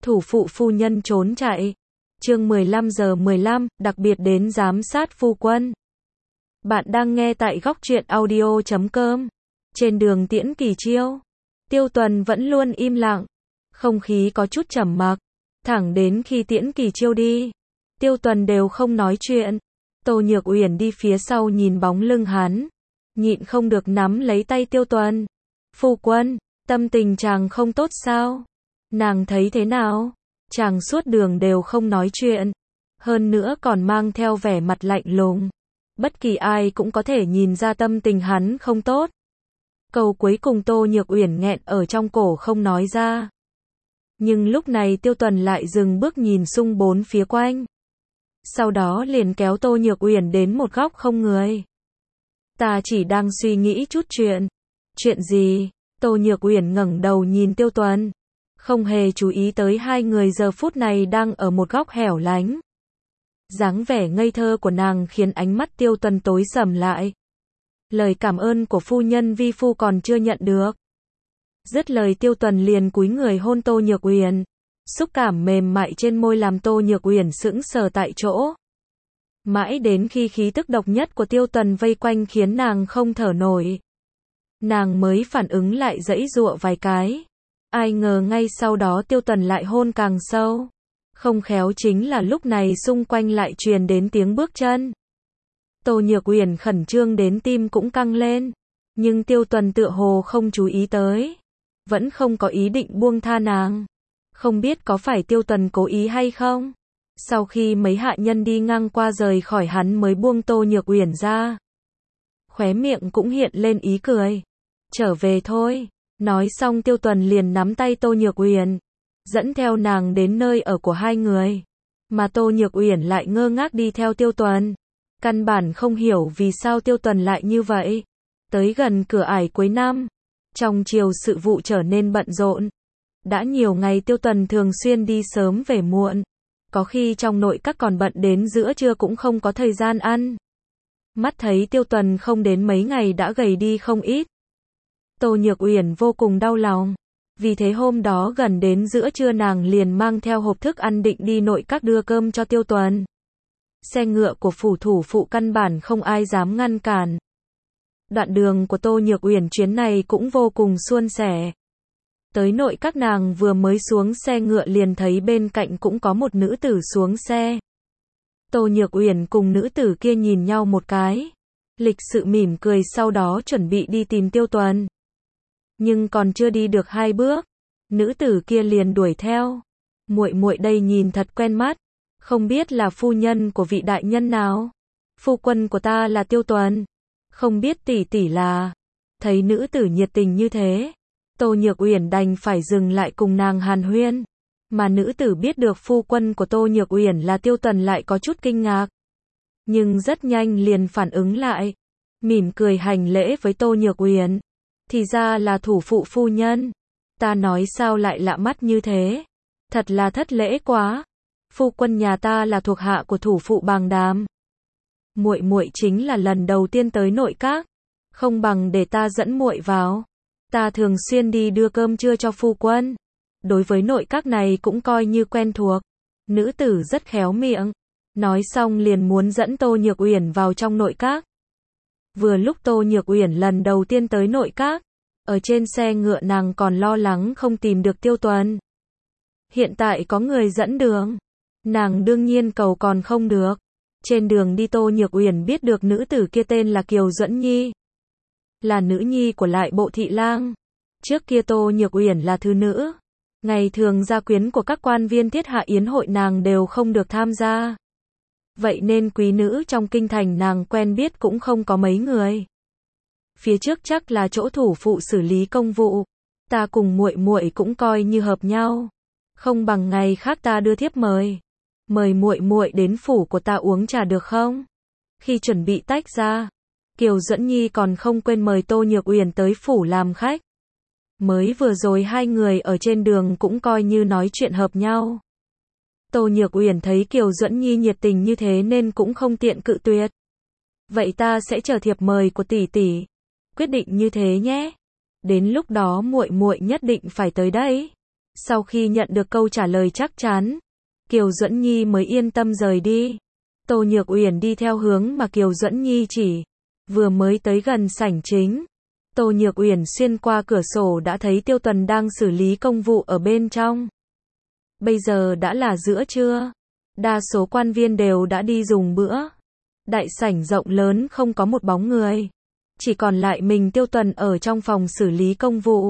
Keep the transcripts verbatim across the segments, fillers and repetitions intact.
Thủ phụ phu nhân trốn chạy. Chương mười lăm giờ mười lăm, đặc biệt đến giám sát phu quân. Bạn đang nghe tại góc truyện audio chấm com. Trên đường Tiễn Kỳ Chiêu, Tiêu Tuần vẫn luôn im lặng, không khí có chút trầm mặc, thẳng đến khi Tiễn Kỳ Chiêu đi, Tiêu Tuần đều không nói chuyện. Tô Nhược Uyển đi phía sau nhìn bóng lưng hắn, nhịn không được nắm lấy tay Tiêu Tuần. Phu quân, tâm tình chàng không tốt sao? Nàng thấy thế nào? Chàng suốt đường đều không nói chuyện, hơn nữa còn mang theo vẻ mặt lạnh lùng. Bất kỳ ai cũng có thể nhìn ra tâm tình hắn không tốt. Câu cuối cùng Tô Nhược Uyển nghẹn ở trong cổ không nói ra. Nhưng lúc này Tiêu Tuần lại dừng bước nhìn xung bốn phía quanh. Sau đó liền kéo Tô Nhược Uyển đến một góc không người. Ta chỉ đang suy nghĩ chút chuyện. Chuyện gì? Tô Nhược Uyển ngẩng đầu nhìn Tiêu Tuần, không hề chú ý tới hai người giờ phút này đang ở một góc hẻo lánh. Dáng vẻ ngây thơ của nàng khiến ánh mắt Tiêu Tuần tối sầm lại. Lời cảm ơn của phu nhân vi phu còn chưa nhận được. Dứt lời Tiêu Tuần liền cúi người hôn Tô Nhược Uyển. Xúc cảm mềm mại trên môi làm Tô Nhược Uyển sững sờ tại chỗ. Mãi đến khi khí tức độc nhất của Tiêu Tuần vây quanh khiến nàng không thở nổi, nàng mới phản ứng lại giãy giụa vài cái. Ai ngờ ngay sau đó Tiêu Tuần lại hôn càng sâu. Không khéo chính là lúc này xung quanh lại truyền đến tiếng bước chân. Tô Nhược Uyển khẩn trương đến tim cũng căng lên. Nhưng Tiêu Tuần tựa hồ không chú ý tới, vẫn không có ý định buông tha nàng. Không biết có phải Tiêu Tuần cố ý hay không? Sau khi mấy hạ nhân đi ngang qua rời khỏi hắn mới buông Tô Nhược Uyển ra. Khóe miệng cũng hiện lên ý cười. Trở về thôi. Nói xong Tiêu Tuần liền nắm tay Tô Nhược Uyển, dẫn theo nàng đến nơi ở của hai người. Mà Tô Nhược Uyển lại ngơ ngác đi theo Tiêu Tuần. Căn bản không hiểu vì sao Tiêu Tuần lại như vậy. Tới gần cửa ải cuối năm, trong chiều sự vụ trở nên bận rộn. Đã nhiều ngày Tiêu Tuần thường xuyên đi sớm về muộn. Có khi trong nội các còn bận đến giữa trưa cũng không có thời gian ăn. Mắt thấy Tiêu Tuần không đến mấy ngày đã gầy đi không ít. Tô Nhược Uyển vô cùng đau lòng. Vì thế hôm đó gần đến giữa trưa nàng liền mang theo hộp thức ăn định đi nội các đưa cơm cho Tiêu Tuần. Xe ngựa của phủ thủ phụ căn bản không ai dám ngăn cản. Đoạn đường của Tô Nhược Uyển chuyến này cũng vô cùng suôn sẻ. Tới nội các nàng vừa mới xuống xe ngựa liền thấy bên cạnh cũng có một nữ tử xuống xe. Tô Nhược Uyển cùng nữ tử kia nhìn nhau một cái, lịch sự mỉm cười sau đó chuẩn bị đi tìm Tiêu Tuần. Nhưng còn chưa đi được hai bước, nữ tử kia liền đuổi theo. Muội muội đây nhìn thật quen mắt, không biết là phu nhân của vị đại nhân nào? Phu quân của ta là Tiêu Tuần, không biết tỷ tỷ là? Thấy nữ tử nhiệt tình như thế, Tô Nhược Uyển đành phải dừng lại cùng nàng hàn huyên. Mà nữ tử biết được phu quân của Tô Nhược Uyển là Tiêu Tuần lại có chút kinh ngạc, nhưng rất nhanh liền phản ứng lại, mỉm cười hành lễ với Tô Nhược Uyển. Thì ra là thủ phụ phu nhân. Ta nói sao lại lạ mắt như thế? Thật là thất lễ quá. Phu quân nhà ta là thuộc hạ của thủ phụ Bàng Đàm. Muội muội chính là lần đầu tiên tới nội các, không bằng để ta dẫn muội vào. Ta thường xuyên đi đưa cơm trưa cho phu quân. Đối với nội các này cũng coi như quen thuộc. Nữ tử rất khéo miệng. Nói xong liền muốn dẫn Tô Nhược Uyển vào trong nội các. Vừa lúc Tô Nhược Uyển lần đầu tiên tới nội các, ở trên xe ngựa nàng còn lo lắng không tìm được Tiêu Tuần. Hiện tại có người dẫn đường, nàng đương nhiên cầu còn không được. Trên đường đi Tô Nhược Uyển biết được nữ tử kia tên là Kiều Duẫn Nhi, là nữ nhi của lại bộ thị lang. Trước kia Tô Nhược Uyển là thứ nữ, ngày thường gia quyến của các quan viên thiết hạ yến hội nàng đều không được tham gia. Vậy nên quý nữ trong kinh thành nàng quen biết cũng không có mấy người. Phía trước chắc là chỗ thủ phụ xử lý công vụ. Ta cùng muội muội cũng coi như hợp nhau. Không bằng ngày khác ta đưa thiếp mời. Mời muội muội đến phủ của ta uống trà được không? Khi chuẩn bị tách ra, Kiều Duẫn Nhi còn không quên mời Tô Nhược Uyển tới phủ làm khách. Mới vừa rồi hai người ở trên đường cũng coi như nói chuyện hợp nhau. Tô Nhược Uyển thấy Kiều Duẫn Nhi nhiệt tình như thế nên cũng không tiện cự tuyệt. Vậy ta sẽ chờ thiệp mời của tỷ tỷ. Quyết định như thế nhé. Đến lúc đó muội muội nhất định phải tới đấy. Sau khi nhận được câu trả lời chắc chắn, Kiều Duẫn Nhi mới yên tâm rời đi. Tô Nhược Uyển đi theo hướng mà Kiều Duẫn Nhi chỉ. Vừa mới tới gần sảnh chính, Tô Nhược Uyển xuyên qua cửa sổ đã thấy Tiêu Tuần đang xử lý công vụ ở bên trong. Bây giờ đã là giữa trưa, đa số quan viên đều đã đi dùng bữa. Đại sảnh rộng lớn không có một bóng người, chỉ còn lại mình Tiêu Tuần ở trong phòng xử lý công vụ.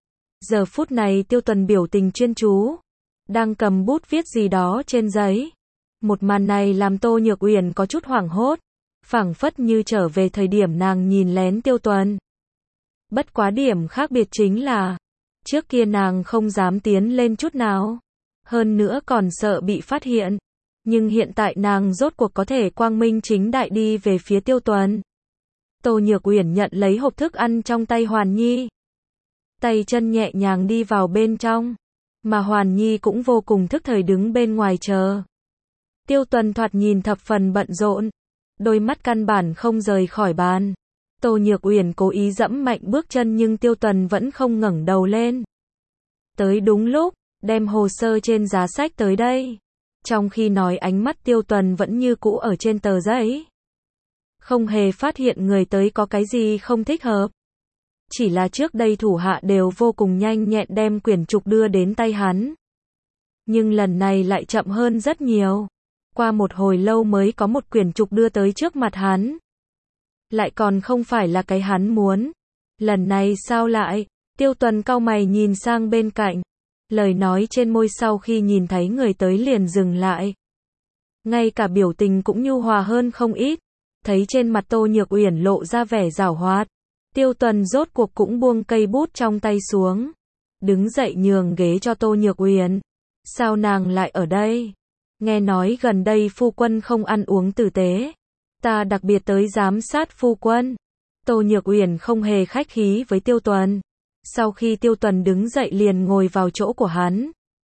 Giờ phút này Tiêu Tuần biểu tình chuyên chú, đang cầm bút viết gì đó trên giấy. Một màn này làm Tô Nhược Uyển có chút hoảng hốt, phảng phất như trở về thời điểm nàng nhìn lén Tiêu Tuần. Bất quá điểm khác biệt chính là, trước kia nàng không dám tiến lên chút nào, hơn nữa còn sợ bị phát hiện. Nhưng hiện tại nàng rốt cuộc có thể quang minh chính đại đi về phía Tiêu Tuần. Tô Nhược Uyển nhận lấy hộp thức ăn trong tay Hoàn Nhi, tay chân nhẹ nhàng đi vào bên trong, mà Hoàn Nhi cũng vô cùng thức thời đứng bên ngoài chờ. Tiêu Tuần thoạt nhìn thập phần bận rộn, đôi mắt căn bản không rời khỏi bàn. Tô Nhược Uyển cố ý dẫm mạnh bước chân nhưng Tiêu Tuần vẫn không ngẩng đầu lên. Tới đúng lúc, đem hồ sơ trên giá sách tới đây. Trong khi nói ánh mắt Tiêu Tuần vẫn như cũ ở trên tờ giấy. Không hề phát hiện người tới có cái gì không thích hợp. Chỉ là trước đây thủ hạ đều vô cùng nhanh nhẹn đem quyển trục đưa đến tay hắn. Nhưng lần này lại chậm hơn rất nhiều. Qua một hồi lâu mới có một quyển trục đưa tới trước mặt hắn. Lại còn không phải là cái hắn muốn. Lần này sao lại? Tiêu Tuần cau mày nhìn sang bên cạnh. Lời nói trên môi sau khi nhìn thấy người tới liền dừng lại. Ngay cả biểu tình cũng nhu hòa hơn không ít. Thấy trên mặt Tô Nhược Uyển lộ ra vẻ giảo hoạt. Tiêu Tuần rốt cuộc cũng buông cây bút trong tay xuống. Đứng dậy nhường ghế cho Tô Nhược Uyển. Sao nàng lại ở đây? Nghe nói gần đây phu quân không ăn uống tử tế. Ta đặc biệt tới giám sát phu quân. Tô Nhược Uyển không hề khách khí với Tiêu Tuần. Sau khi Tiêu Tuần đứng dậy liền ngồi vào chỗ của hắn.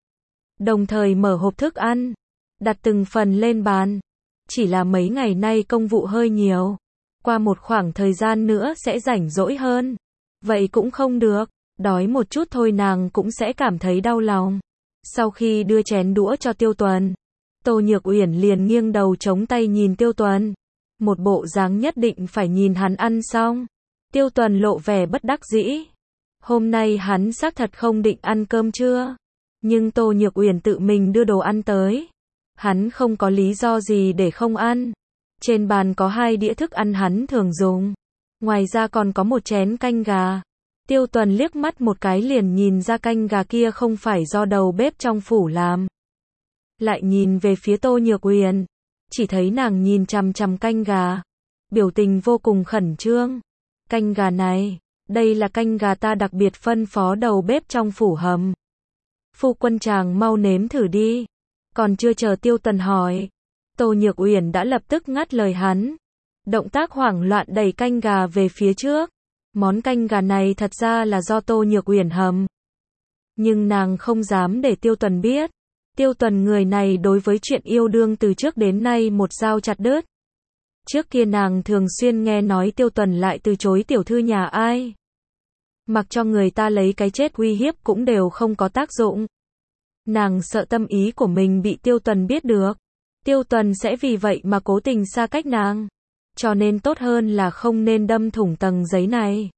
Đồng thời mở hộp thức ăn, đặt từng phần lên bàn. Chỉ là mấy ngày nay công vụ hơi nhiều. Qua một khoảng thời gian nữa sẽ rảnh rỗi hơn. Vậy cũng không được. Đói một chút thôi nàng cũng sẽ cảm thấy đau lòng. Sau khi đưa chén đũa cho Tiêu Tuần, Tô Nhược Uyển liền nghiêng đầu chống tay nhìn Tiêu Tuần. Một bộ dáng nhất định phải nhìn hắn ăn xong. Tiêu Tuần lộ vẻ bất đắc dĩ. Hôm nay hắn xác thật không định ăn cơm trưa. Nhưng Tô Nhược Uyển tự mình đưa đồ ăn tới. Hắn không có lý do gì để không ăn. Trên bàn có hai đĩa thức ăn hắn thường dùng. Ngoài ra còn có một chén canh gà. Tiêu Tuần liếc mắt một cái liền nhìn ra canh gà kia không phải do đầu bếp trong phủ làm. Lại nhìn về phía Tô Nhược Uyển. Chỉ thấy nàng nhìn chằm chằm canh gà. Biểu tình vô cùng khẩn trương. Canh gà này, đây là canh gà ta đặc biệt phân phó đầu bếp trong phủ hầm. Phu quân chàng mau nếm thử đi. Còn chưa chờ Tiêu Tuần hỏi, Tô Nhược Uyển đã lập tức ngắt lời hắn. Động tác hoảng loạn đẩy canh gà về phía trước. Món canh gà này thật ra là do Tô Nhược Uyển hầm. Nhưng nàng không dám để Tiêu Tuần biết. Tiêu Tuần người này đối với chuyện yêu đương từ trước đến nay một dao chặt đứt. Trước kia nàng thường xuyên nghe nói Tiêu Tuần lại từ chối tiểu thư nhà ai. Mặc cho người ta lấy cái chết uy hiếp cũng đều không có tác dụng. Nàng sợ tâm ý của mình bị Tiêu Tuần biết được. Tiêu Tuần sẽ vì vậy mà cố tình xa cách nàng. Cho nên tốt hơn là không nên đâm thủng tầng giấy này.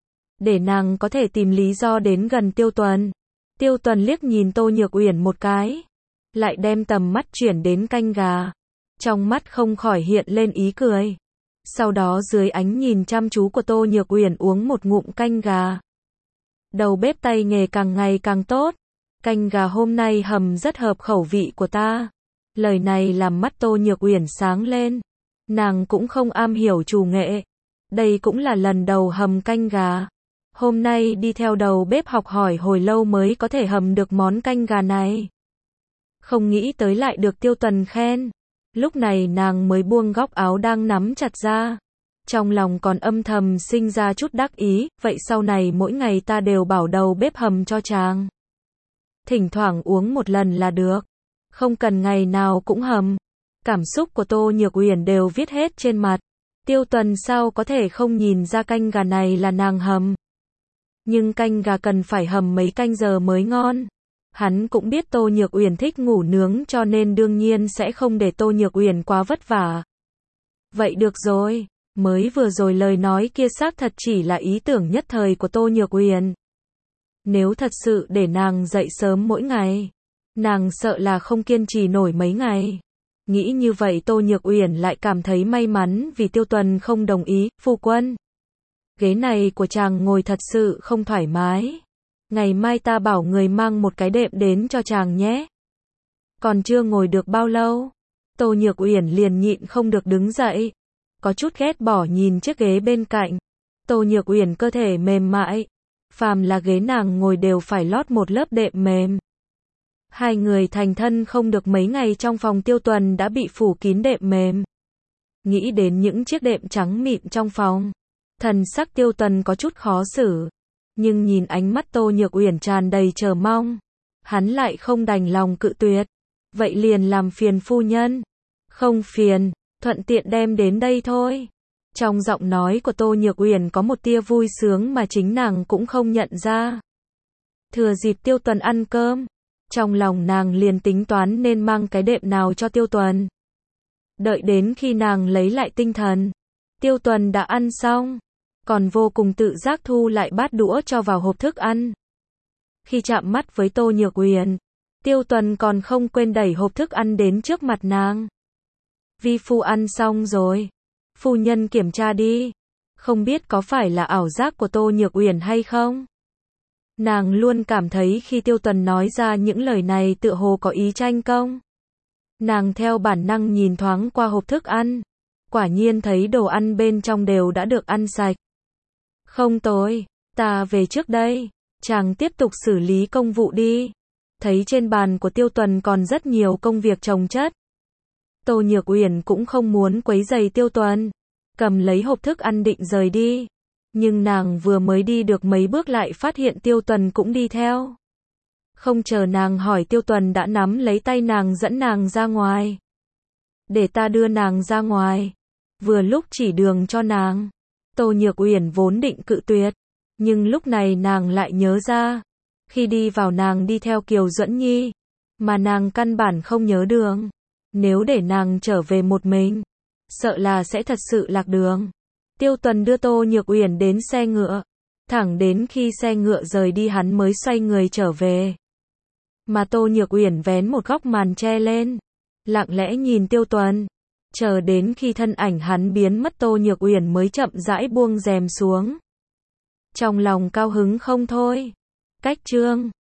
Để nàng có thể tìm lý do đến gần Tiêu Tuần. Tiêu Tuần liếc nhìn Tô Nhược Uyển một cái. Lại đem tầm mắt chuyển đến canh gà. Trong mắt không khỏi hiện lên ý cười. Sau đó dưới ánh nhìn chăm chú của Tô Nhược Uyển uống một ngụm canh gà. Đầu bếp tay nghề càng ngày càng tốt. Canh gà hôm nay hầm rất hợp khẩu vị của ta. Lời này làm mắt Tô Nhược Uyển sáng lên. Nàng cũng không am hiểu trù nghệ. Đây cũng là lần đầu hầm canh gà. Hôm nay đi theo đầu bếp học hỏi hồi lâu mới có thể hầm được món canh gà này. Không nghĩ tới lại được Tiêu Tuần khen. Lúc này nàng mới buông góc áo đang nắm chặt ra. Trong lòng còn âm thầm sinh ra chút đắc ý. Vậy sau này mỗi ngày ta đều bảo đầu bếp hầm cho chàng. Thỉnh thoảng uống một lần là được. Không cần ngày nào cũng hầm. Cảm xúc của Tô Nhược Uyển đều viết hết trên mặt. Tiêu Tuần sao có thể không nhìn ra canh gà này là nàng hầm. Nhưng canh gà cần phải hầm mấy canh giờ mới ngon. Hắn cũng biết Tô Nhược Uyển thích ngủ nướng cho nên đương nhiên sẽ không để Tô Nhược Uyển quá vất vả. Vậy được rồi, mới vừa rồi lời nói kia xác thật chỉ là ý tưởng nhất thời của Tô Nhược Uyển. Nếu thật sự để nàng dậy sớm mỗi ngày, nàng sợ là không kiên trì nổi mấy ngày. Nghĩ như vậy Tô Nhược Uyển lại cảm thấy may mắn vì Tiêu Tuần không đồng ý, phu quân. Ghế này của chàng ngồi thật sự không thoải mái. Ngày mai ta bảo người mang một cái đệm đến cho chàng nhé. Còn chưa ngồi được bao lâu, Tô Nhược Uyển liền nhịn không được đứng dậy. Có chút ghét bỏ nhìn chiếc ghế bên cạnh. Tô Nhược Uyển cơ thể mềm mại. Phàm là ghế nàng ngồi đều phải lót một lớp đệm mềm. Hai người thành thân không được mấy ngày trong phòng Tiêu Tuần đã bị phủ kín đệm mềm. Nghĩ đến những chiếc đệm trắng mịn trong phòng, thần sắc Tiêu Tuần có chút khó xử. Nhưng nhìn ánh mắt Tô Nhược Uyển tràn đầy chờ mong, hắn lại không đành lòng cự tuyệt. Vậy liền làm phiền phu nhân. Không phiền, thuận tiện đem đến đây thôi. Trong giọng nói của Tô Nhược Uyển có một tia vui sướng mà chính nàng cũng không nhận ra. Thừa dịp Tiêu Tuần ăn cơm, trong lòng nàng liền tính toán nên mang cái đệm nào cho Tiêu Tuần. Đợi đến khi nàng lấy lại tinh thần, Tiêu Tuần đã ăn xong, còn vô cùng tự giác thu lại bát đũa cho vào hộp thức ăn. Khi chạm mắt với Tô Nhược Uyển, Tiêu Tuần còn không quên đẩy hộp thức ăn đến trước mặt nàng. Vi phu ăn xong rồi. Phu nhân kiểm tra đi. Không biết có phải là ảo giác của Tô Nhược Uyển hay không? Nàng luôn cảm thấy khi Tiêu Tuần nói ra những lời này tựa hồ có ý tranh công. Nàng theo bản năng nhìn thoáng qua hộp thức ăn. Quả nhiên thấy đồ ăn bên trong đều đã được ăn sạch. Không tồi, ta về trước đây. Chàng tiếp tục xử lý công vụ đi. Thấy trên bàn của Tiêu Tuần còn rất nhiều công việc chồng chất. Tô Nhược Uyển cũng không muốn quấy rầy Tiêu Tuần, cầm lấy hộp thức ăn định rời đi. Nhưng nàng vừa mới đi được mấy bước lại phát hiện Tiêu Tuần cũng đi theo. Không chờ nàng hỏi Tiêu Tuần đã nắm lấy tay nàng dẫn nàng ra ngoài. Để ta đưa nàng ra ngoài. Vừa lúc chỉ đường cho nàng. Tô Nhược Uyển vốn định cự tuyệt, nhưng lúc này nàng lại nhớ ra. Khi đi vào nàng đi theo Kiều Duẫn Nhi, mà nàng căn bản không nhớ đường. Nếu để nàng trở về một mình, sợ là sẽ thật sự lạc đường. Tiêu Tuần đưa Tô Nhược Uyển đến xe ngựa. Thẳng đến khi xe ngựa rời đi hắn mới xoay người trở về. Mà Tô Nhược Uyển vén một góc màn che lên, lặng lẽ nhìn Tiêu Tuần. Chờ đến khi thân ảnh hắn biến mất Tô Nhược Uyển mới chậm rãi buông rèm xuống. Trong lòng cao hứng không thôi. Cách chương